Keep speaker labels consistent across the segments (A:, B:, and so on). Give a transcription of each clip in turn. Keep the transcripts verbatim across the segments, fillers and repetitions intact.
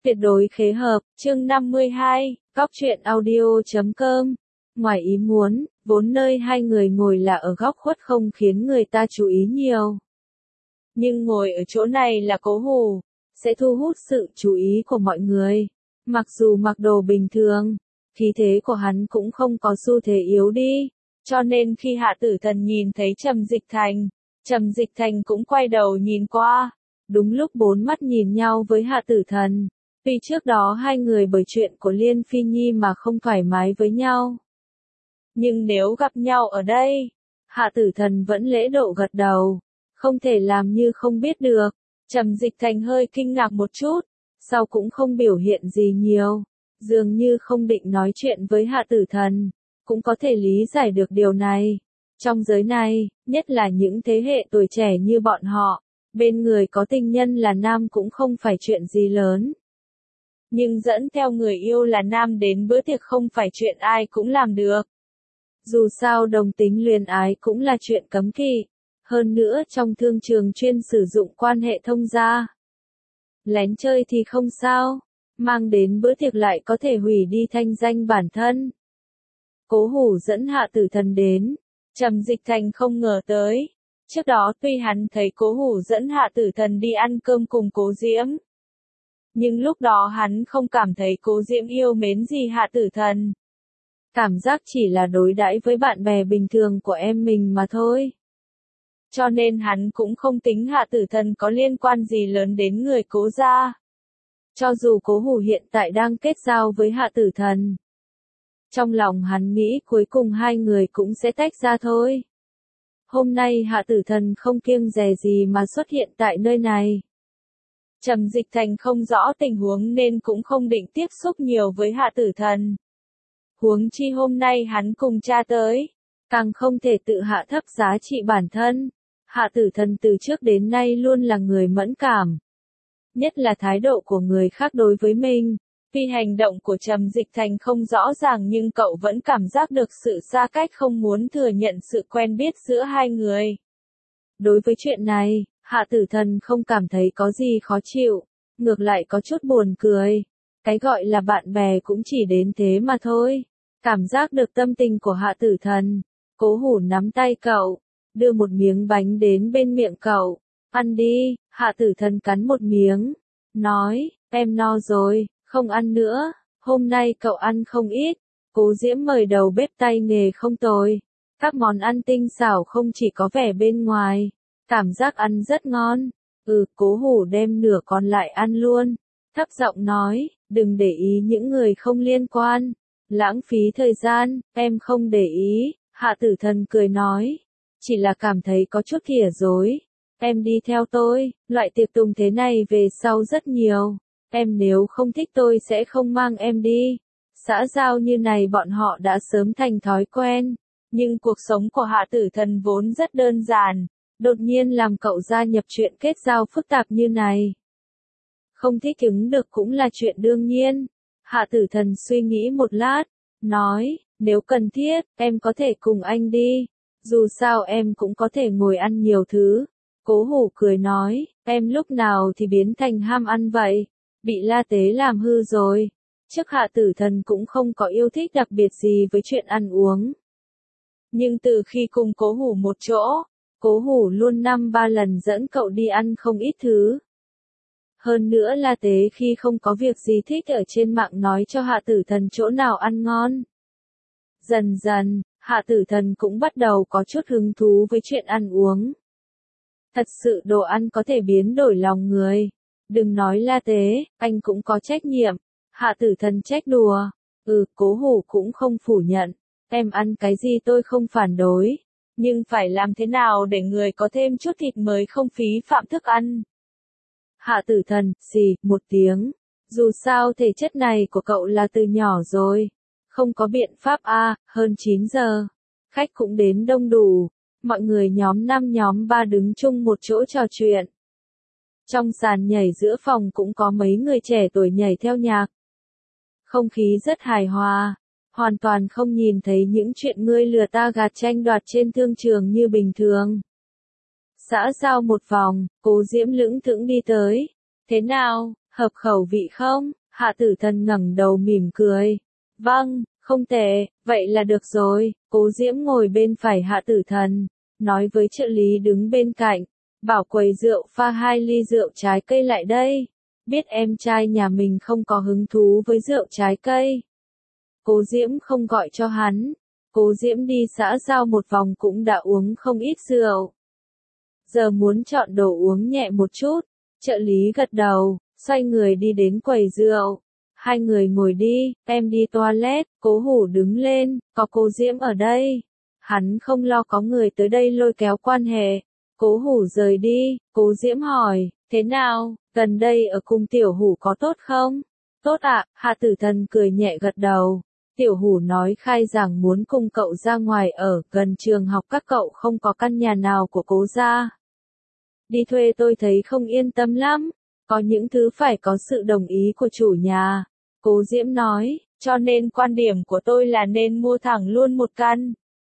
A: Tuyệt đối khế hợp, chương năm mươi hai, góc truyện audio chấm com. Ngoài ý muốn, vốn nơi hai người ngồi là ở góc khuất không khiến người ta chú ý nhiều. Nhưng ngồi ở chỗ này là Cố Hủ, sẽ thu hút sự chú ý của mọi người. Mặc dù mặc đồ bình thường, khí thế của hắn cũng không có xu thế yếu đi. Cho nên khi Hạ Tử Thần nhìn thấy Trầm Dịch Thành, Trầm Dịch Thành cũng quay đầu nhìn qua. Đúng lúc bốn mắt nhìn nhau với Hạ Tử Thần. Tuy trước đó hai người bởi chuyện của Liên Phi Nhi mà không thoải mái với nhau. Nhưng nếu gặp nhau ở đây, Hạ Tử Thần vẫn lễ độ gật đầu. Không thể làm như không biết được. Trầm Dịch Thành hơi kinh ngạc một chút, sau cũng không biểu hiện gì nhiều. Dường như không định nói chuyện với Hạ Tử Thần. Cũng có thể lý giải được điều này. Trong giới này, nhất là những thế hệ tuổi trẻ như bọn họ, bên người có tình nhân là nam cũng không phải chuyện gì lớn. Nhưng dẫn theo người yêu là nam đến bữa tiệc không phải chuyện ai cũng làm được. Dù sao đồng tính luyến ái cũng là chuyện cấm kỵ. Hơn nữa trong thương trường chuyên sử dụng quan hệ thông gia. Lén chơi thì không sao, mang đến bữa tiệc lại có thể hủy đi thanh danh bản thân. Cố Hủ dẫn Hạ Tử Thần đến, Trầm Dịch Thành không ngờ tới. Trước đó tuy hắn thấy Cố Hủ dẫn Hạ Tử Thần đi ăn cơm cùng Cố Diễm. Nhưng lúc đó hắn không cảm thấy Cố Diễm yêu mến gì Hạ Tử Thần. Cảm giác chỉ là đối đãi với bạn bè bình thường của em mình mà thôi. Cho nên hắn cũng không tính Hạ Tử Thần có liên quan gì lớn đến người Cố gia. Cho dù Cố Hủ hiện tại đang kết giao với Hạ Tử Thần. Trong lòng hắn nghĩ cuối cùng hai người cũng sẽ tách ra thôi. Hôm nay Hạ Tử Thần không kiêng dè gì mà xuất hiện tại nơi này. Trầm Dịch Thành không rõ tình huống nên cũng không định tiếp xúc nhiều với Hạ Tử Thần. Huống chi hôm nay hắn cùng cha tới, càng không thể tự hạ thấp giá trị bản thân. Hạ Tử Thần từ trước đến nay luôn là người mẫn cảm. Nhất là thái độ của người khác đối với mình. Vì hành động của Trầm Dịch Thành không rõ ràng nhưng cậu vẫn cảm giác được sự xa cách không muốn thừa nhận sự quen biết giữa hai người. Đối với chuyện này, Hạ Tử Thần không cảm thấy có gì khó chịu, ngược lại có chút buồn cười. Cái gọi là bạn bè cũng chỉ đến thế mà thôi. Cảm giác được tâm tình của Hạ Tử Thần, Cố Hủ nắm tay cậu, đưa một miếng bánh đến bên miệng cậu. Ăn đi, Hạ Tử Thần cắn một miếng, nói, em no rồi. Không ăn nữa, hôm nay cậu ăn không ít. Cố Diễm mời đầu bếp tay nghề không tồi. Các món ăn tinh xảo không chỉ có vẻ bên ngoài, cảm giác ăn rất ngon. Ừ, Cố Hủ đem nửa còn lại ăn luôn. Thấp giọng nói, đừng để ý những người không liên quan. Lãng phí thời gian, em không để ý. Hạ Tử Thần cười nói, chỉ là cảm thấy có chút thỉa dối. Em đi theo tôi, loại tiệc tùng thế này về sau rất nhiều. Em nếu không thích tôi sẽ không mang em đi. Xã giao như này bọn họ đã sớm thành thói quen. Nhưng cuộc sống của Hạ Tử Thần vốn rất đơn giản. Đột nhiên làm cậu gia nhập chuyện kết giao phức tạp như này. Không thích ứng được cũng là chuyện đương nhiên. Hạ Tử Thần suy nghĩ một lát. Nói, nếu cần thiết, em có thể cùng anh đi. Dù sao em cũng có thể ngồi ăn nhiều thứ. Cố Hủ cười nói, em lúc nào thì biến thành ham ăn vậy? Bị La Tế làm hư rồi. Trước Hạ Tử Thần cũng không có yêu thích đặc biệt gì với chuyện ăn uống. Nhưng từ khi cùng Cố Hủ một chỗ, Cố Hủ luôn năm ba lần dẫn cậu đi ăn không ít thứ. Hơn nữa La Tế khi không có việc gì thích ở trên mạng nói cho Hạ Tử Thần chỗ nào ăn ngon. Dần dần, Hạ Tử Thần cũng bắt đầu có chút hứng thú với chuyện ăn uống. Thật sự đồ ăn có thể biến đổi lòng người. Đừng nói La Tế, anh cũng có trách nhiệm. Hạ Tử Thần trách đùa. Ừ, Cố Hủ cũng không phủ nhận. Em ăn cái gì tôi không phản đối. Nhưng phải làm thế nào để người có thêm chút thịt mới không phí phạm thức ăn. Hạ Tử Thần, xì, một tiếng. Dù sao thể chất này của cậu là từ nhỏ rồi. Không có biện pháp a à, hơn chín giờ. Khách cũng đến đông đủ. Mọi người nhóm năm nhóm ba đứng chung một chỗ trò chuyện. Trong sàn nhảy giữa phòng cũng có mấy người trẻ tuổi nhảy theo nhạc. Không khí rất hài hòa, hoàn toàn không nhìn thấy những chuyện ngươi lừa ta gạt tranh đoạt trên thương trường như bình thường. Xã giao một vòng, Cố Diễm lững thững đi tới. Thế nào, Hợp khẩu vị không? Hạ Tử Thần ngẩng đầu mỉm cười. Vâng, không tệ, vậy là được rồi. Cố Diễm ngồi bên phải Hạ Tử Thần, nói với trợ lý đứng bên cạnh, bảo quầy rượu pha hai ly rượu trái cây lại đây. Biết em trai nhà mình không có hứng thú với rượu trái cây. Cố Diễm không gọi cho hắn. Cố Diễm đi xã giao một vòng cũng đã uống không ít rượu. Giờ muốn chọn đồ uống nhẹ một chút. Trợ lý gật đầu, xoay người đi đến quầy rượu. Hai người ngồi đi, em đi toilet, Cố Hủ đứng lên, có cô Diễm ở đây. Hắn không lo có người tới đây lôi kéo quan hệ. Cố Hủ rời đi, Cố Diễm hỏi, thế nào, gần đây ở cung Tiểu Hủ có tốt không? Tốt ạ, Hạ Tử Thần cười nhẹ gật đầu. Tiểu Hủ nói khai rằng muốn cùng cậu ra ngoài ở, gần trường học các cậu không có căn nhà nào của Cố gia. Đi thuê tôi thấy không yên tâm lắm, có những thứ phải có sự đồng ý của chủ nhà. Cố Diễm nói, cho nên quan điểm của tôi là nên mua thẳng luôn một căn.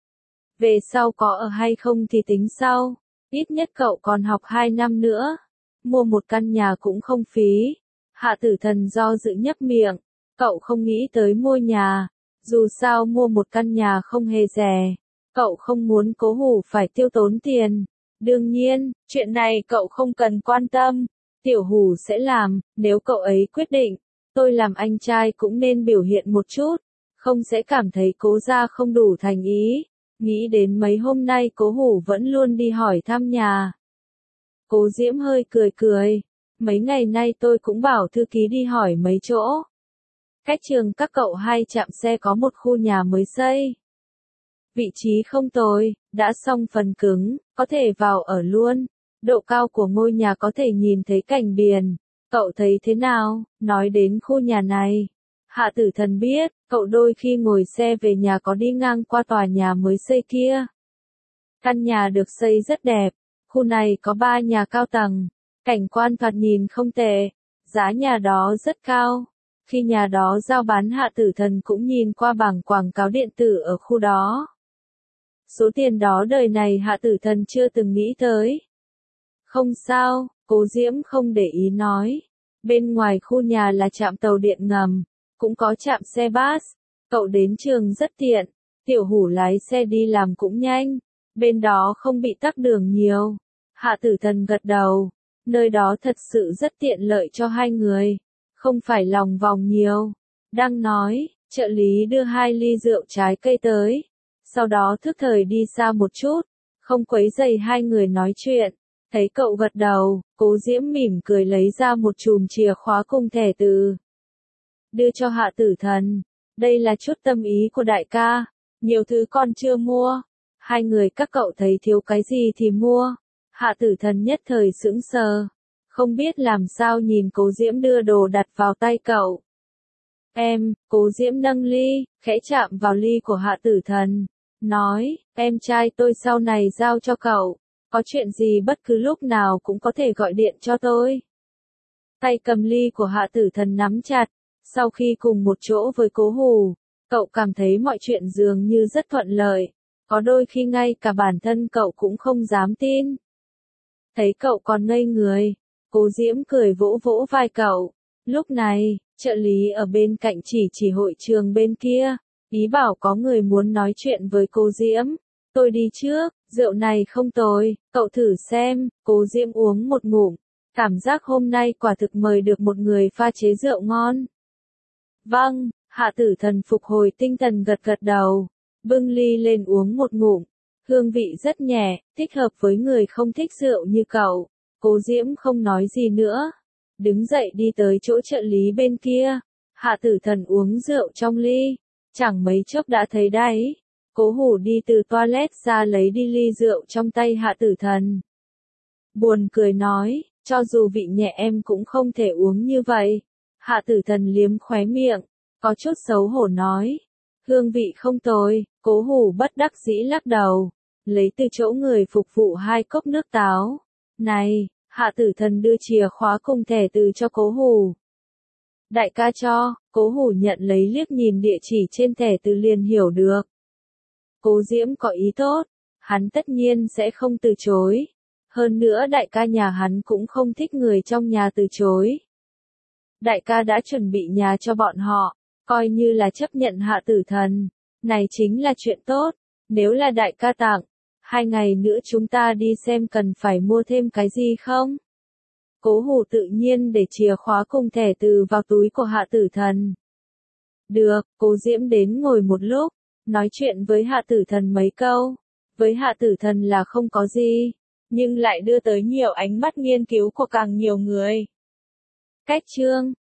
A: Về sau có ở hay không thì tính sau, ít nhất cậu còn học hai năm nữa. Mua một căn nhà cũng không phí. Hạ Tử Thần do dự nhấp miệng, cậu không nghĩ tới mua nhà, dù sao mua một căn nhà không hề rẻ. Cậu không muốn Cố Hủ phải tiêu tốn tiền. Đương nhiên, chuyện này cậu không cần quan tâm. Tiểu Hủ sẽ làm, nếu cậu ấy quyết định. Tôi làm anh trai cũng nên biểu hiện một chút, không sẽ cảm thấy Cố gia không đủ thành ý. Nghĩ đến mấy hôm nay Cố Hủ vẫn luôn đi hỏi thăm nhà. Cố Diễm hơi cười cười, mấy ngày nay tôi cũng bảo thư ký đi hỏi mấy chỗ. Cách trường các cậu hai chạm xe có một khu nhà mới xây. Vị trí không tồi, đã xong phần cứng, có thể vào ở luôn. Độ cao của ngôi nhà có thể nhìn thấy cảnh biển. Cậu thấy thế nào? Nói đến khu nhà này. Hạ Tử Thần biết, cậu đôi khi ngồi xe về nhà có đi ngang qua tòa nhà mới xây kia. Căn nhà được xây rất đẹp. Khu này có ba nhà cao tầng. Cảnh quan thoạt nhìn không tệ. Giá nhà đó rất cao. Khi nhà đó giao bán Hạ Tử Thần cũng nhìn qua bảng quảng cáo điện tử ở khu đó. Số tiền đó đời này Hạ Tử Thần chưa từng nghĩ tới. Không sao, Cố Diễm không để ý nói. Bên ngoài khu nhà là trạm tàu điện ngầm, cũng có trạm xe bus. Cậu đến trường rất tiện, Tiểu Hủ lái xe đi làm cũng nhanh. Bên đó không bị tắc đường nhiều. Hạ Tử Thần gật đầu. Nơi đó thật sự rất tiện lợi cho hai người. Không phải lòng vòng nhiều. Đang nói, trợ lý đưa hai ly rượu trái cây tới. Sau đó thức thời đi xa một chút. Không quấy rầy hai người nói chuyện. Thấy cậu gật đầu, Cố Diễm mỉm cười lấy ra một chùm chìa khóa cùng thẻ từ. Đưa cho Hạ Tử Thần. Đây là chút tâm ý của đại ca. Nhiều thứ con chưa mua. Hai người các cậu thấy thiếu cái gì thì mua. Hạ Tử Thần nhất thời sững sờ. Không biết làm sao nhìn Cố Diễm đưa đồ đặt vào tay cậu. Em, Cố Diễm nâng ly, khẽ chạm vào ly của Hạ Tử Thần. Nói, em trai tôi sau này giao cho cậu. Có chuyện gì bất cứ lúc nào cũng có thể gọi điện cho tôi. Tay cầm ly của Hạ Tử Thần nắm chặt. Sau khi cùng một chỗ với Cố Hủ, cậu cảm thấy mọi chuyện dường như rất thuận lợi. Có đôi khi ngay cả bản thân cậu cũng không dám tin. Thấy cậu còn ngây người, Cố Diễm cười vỗ vỗ vai cậu. Lúc này, trợ lý ở bên cạnh chỉ chỉ hội trường bên kia, ý bảo có người muốn nói chuyện với Cố Diễm. Tôi đi trước, rượu này không tồi, cậu thử xem. Cố Diễm uống một ngụm, cảm giác hôm nay quả thực mời được một người pha chế rượu ngon. Vâng, Hạ Tử Thần phục hồi tinh thần gật gật đầu, bưng ly lên uống một ngụm, hương vị rất nhẹ, thích hợp với người không thích rượu như cậu. Cố Diễm không nói gì nữa, đứng dậy đi tới chỗ trợ lý bên kia. Hạ Tử Thần uống rượu trong ly, chẳng mấy chốc đã thấy đáy. Cố Hủ đi từ toilet ra lấy đi ly rượu trong tay Hạ Tử Thần. Buồn cười nói, cho dù vị nhẹ em cũng không thể uống như vậy. Hạ Tử Thần liếm khóe miệng, có chút xấu hổ nói. Hương vị không tồi. Cố Hủ bất đắc dĩ lắc đầu, lấy từ chỗ người phục vụ hai cốc nước táo. Này, Hạ Tử Thần đưa chìa khóa cùng thẻ từ cho Cố Hủ. Đại ca cho. Cố Hủ nhận lấy liếc nhìn địa chỉ trên thẻ từ liền hiểu được. Cố Diễm có ý tốt, hắn tất nhiên sẽ không từ chối. Hơn nữa đại ca nhà hắn cũng không thích người trong nhà từ chối. Đại ca đã chuẩn bị nhà cho bọn họ, coi như là chấp nhận Hạ Tử Thần. Này chính là chuyện tốt, nếu là đại ca tặng, hai ngày nữa chúng ta đi xem cần phải mua thêm cái gì không? Cố Hủ tự nhiên để chìa khóa cùng thẻ từ vào túi của Hạ Tử Thần. Được, Cố Diễm đến ngồi một lúc, nói chuyện với Hạ Tử Thần mấy câu. Với Hạ Tử Thần là không có gì, nhưng lại đưa tới nhiều ánh mắt nghiên cứu của càng nhiều người. Cách chương